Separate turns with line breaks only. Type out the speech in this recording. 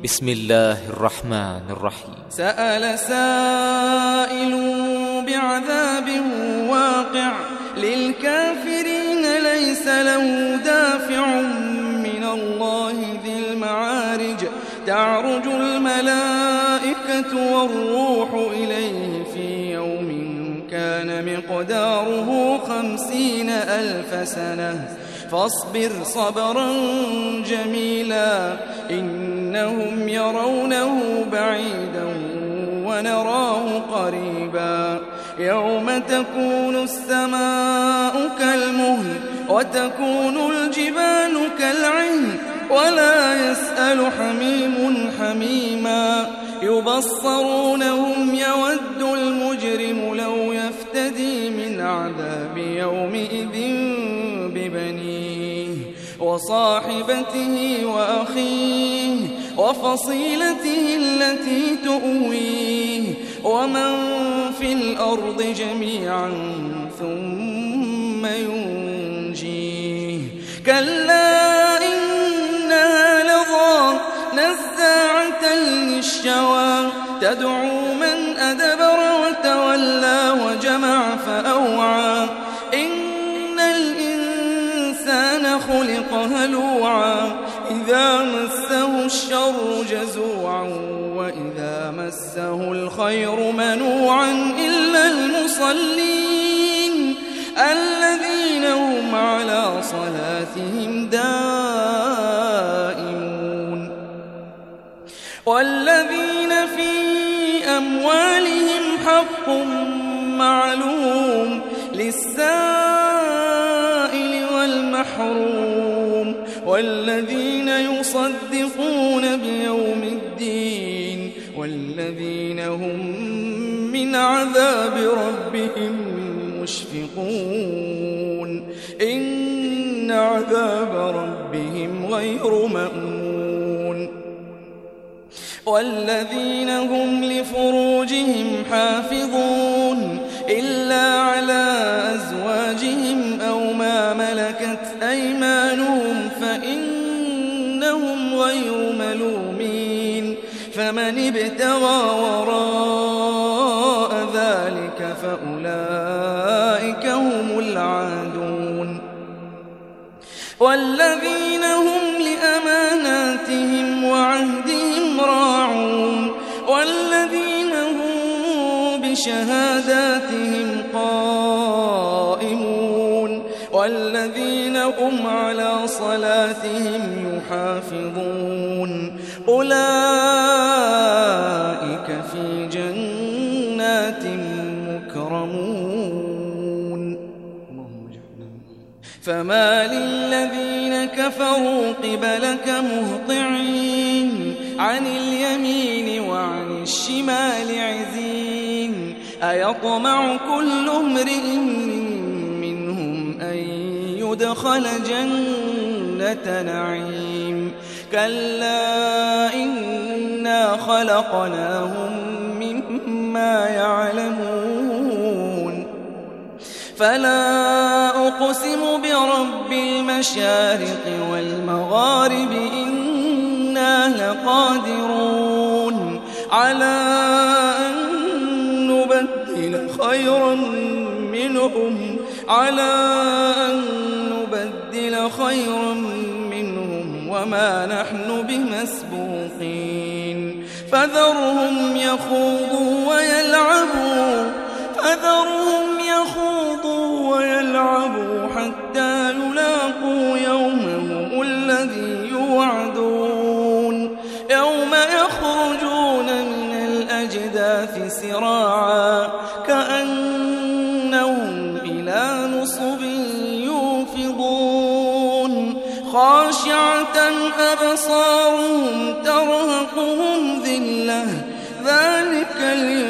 بسم الله الرحمن الرحيم.
سأل سائل بعذاب واقع للكافرين ليس له دافع من الله ذي المعارج تعرج الملائكة والروح إليه في يوم كان مقداره 50,000 سنة فاصبر صبرا جميلا إنهم يرونه بعيدا ونراه قريبا يوم تكون السماء كالمهل وتكون الجبال كالعهن ولا يسأل حميم حميما يبصرونهم يود المجرم لو يفتدي من عذاب يومئذ ببنيه وصاحبته وأخيه وفصيلته التي تؤويه ومن في الأرض جميعا ثم ينجيه كلا إنها لظى نزاعة للشوى تدعو من أدبر وتولى وجمع فأوعى إن الإنسان خلق هلوعا إذا مسه الشر جزوعا وإذا مسه الخير منوعا إلا المصلين الذين هم على صلاتهم دائمون والذين في أموالهم حق معلوم للسائل والمحروم والذين يصدقون بيوم الدين والذين هم من عذاب ربهم مشفقون إن عذاب ربهم غير مأمون والذين هم لفروجهم حافظون إلا على أزواجهم أو ما ملكت أيمانهم فإنهم غير ملومين فمن ابتغى وراء ذلك فأولئك هم العادون والذين هم لأماناتهم وعهدهم راعون والذين هم بشهاداتهم قائمون والذين هم على صلاتهم يحافظون أولئك في جنات مكرمون فما للذين كفروا قبلك مهطعين عن اليمين وعن الشمال عزين أيطمع كل امرئ منهم أن يدخل جنة نعيم كلا إنا خلقناهم مما يعلمون فلا أقسم برب المشارق والمغارب إنا لقادرون على أن نبدل خيرا منهم وما نحن بمسبوقين فذرهم يخوضوا ويلعبوا حتى يلاقوا يومهم الذي يوعدون يوم يخرجون من الأجداث سراعا كأنهم إلى نصب يوفضون خاشعة أبصارهم ترهقهم ذلة ذلك اليوم